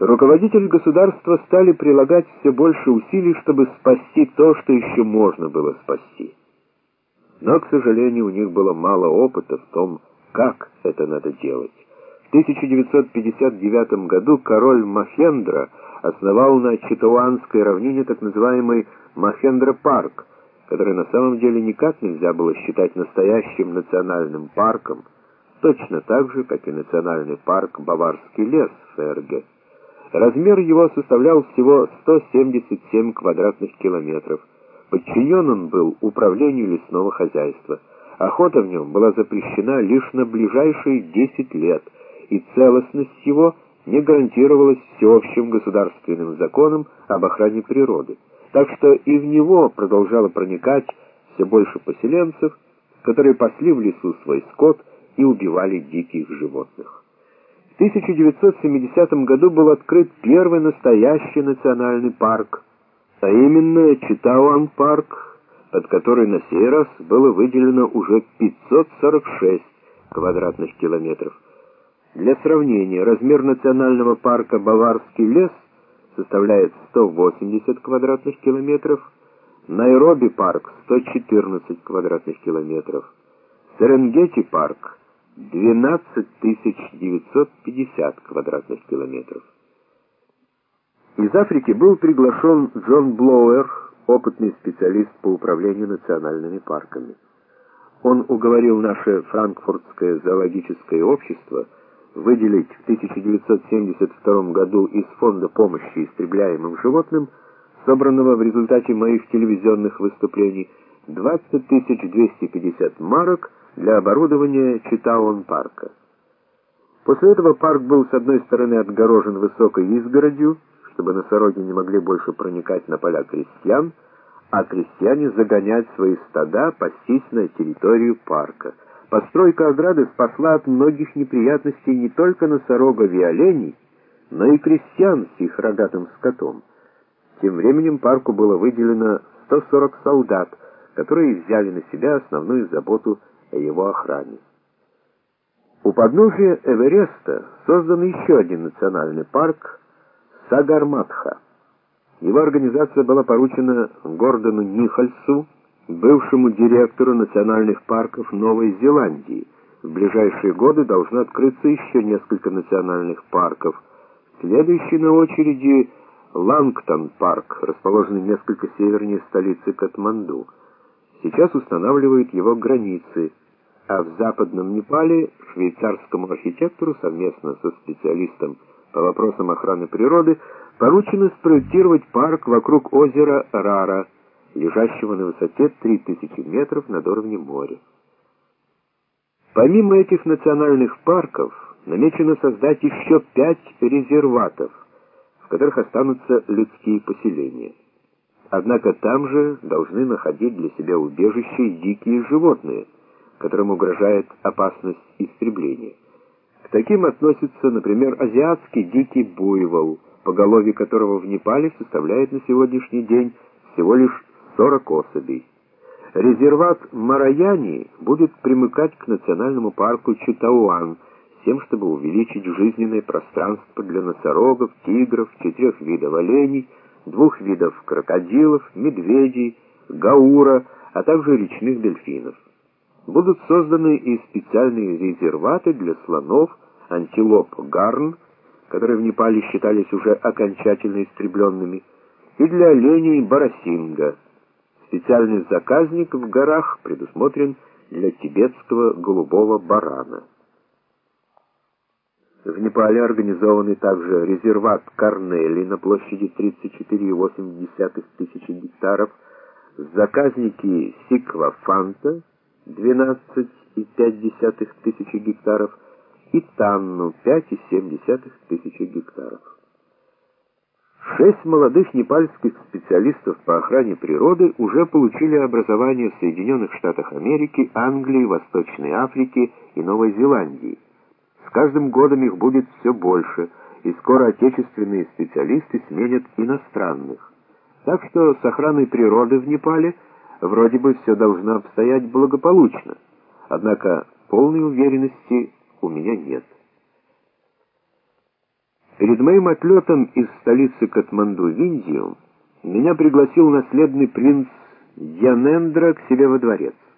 Руководители государства стали прилагать все больше усилий, чтобы спасти то, что еще можно было спасти. Но, к сожалению, у них было мало опыта в том, как это надо делать. В 1959 году король Махендра основал на Читауанской равнине так называемый Махендра-парк, который на самом деле никак нельзя было считать настоящим национальным парком, точно так же, как и национальный парк Баварский лес в ФРГ. Размер его составлял всего 177 квадратных километров. Подчинен он был управлению лесного хозяйства. Охота в нем была запрещена лишь на ближайшие 10 лет, и целостность его не гарантировалась всеобщим государственным законом об охране природы. Так что и в него продолжало проникать все больше поселенцев, которые пасли в лесу свой скот и убивали диких животных. В 1970 году был открыт первый настоящий национальный парк, а именно Читауан-парк, под который на сей раз было выделено уже 546 квадратных километров. Для сравнения, размер национального парка Баварский лес составляет 180 квадратных километров, Найроби-парк 114 квадратных километров, Серенгети-парк 12 950 квадратных километров. Из Африки был приглашен Джон Блоуэр, опытный специалист по управлению национальными парками. Он уговорил наше Франкфуртское зоологическое общество выделить в 1972 году из фонда помощи истребляемым животным, собранного в результате моих телевизионных выступлений, 20 250 марок для оборудования Читауан-парка. После этого парк был с одной стороны отгорожен высокой изгородью, чтобы носороги не могли больше проникать на поля крестьян, а крестьяне загонять свои стада, пастись на территорию парка. Постройка ограды спасла от многих неприятностей не только носорогов и оленей, но и крестьян с их рогатым скотом. Тем временем парку было выделено 140 солдат, которые взяли на себя основную заботу о его охране. У подножия Эвереста создан еще один национальный парк Сагарматха. Его организация была поручена Гордону Нихальсу, бывшему директору национальных парков Новой Зеландии. В ближайшие годы должно открыться еще несколько национальных парков. Следующий на очереди Лангтон-парк, расположенный несколько севернее столицы Катманду. Сейчас устанавливают его границы, а в западном Непале швейцарскому архитектору совместно со специалистом по вопросам охраны природы поручено спроектировать парк вокруг озера Рара, лежащего на высоте 3000 метров над уровнем моря. Помимо этих национальных парков, намечено создать еще 5 резерватов, в которых останутся людские поселения. Однако там же должны находить для себя убежище и дикие животные, которым угрожает опасность истребления. К таким относится, например, азиатский дикий буйвол, поголовье которого в Непале составляет на сегодняшний день всего лишь 40 особей. Резерват Мараяни будет примыкать к национальному парку Читауан, с тем, чтобы увеличить жизненное пространство для носорогов, тигров, 4 видов оленей, 2 видов крокодилов, медведей, гаура, а также речных дельфинов. Будут созданы и специальные резерваты для слонов, антилоп гарн, которые в Непале считались уже окончательно истребленными, и для оленей барасинга. Специальный заказник в горах предусмотрен для тибетского голубого барана. В Непале организованы также резерват Карнели на площади 34,8 тысячи гектаров, заказники Сиквафанта 12,5 тысячи гектаров и Танну 5,7 тысячи гектаров. 6 молодых непальских специалистов по охране природы уже получили образование в Соединенных Штатах Америки, Англии, Восточной Африке и Новой Зеландии. С каждым годом их будет все больше, и скоро отечественные специалисты сменят иностранных. Так что с охраной природы в Непале вроде бы все должно обстоять благополучно. Однако полной уверенности у меня нет. Перед моим отлетом из столицы Катманду в Индию меня пригласил наследный принц Янендра к себе во дворец.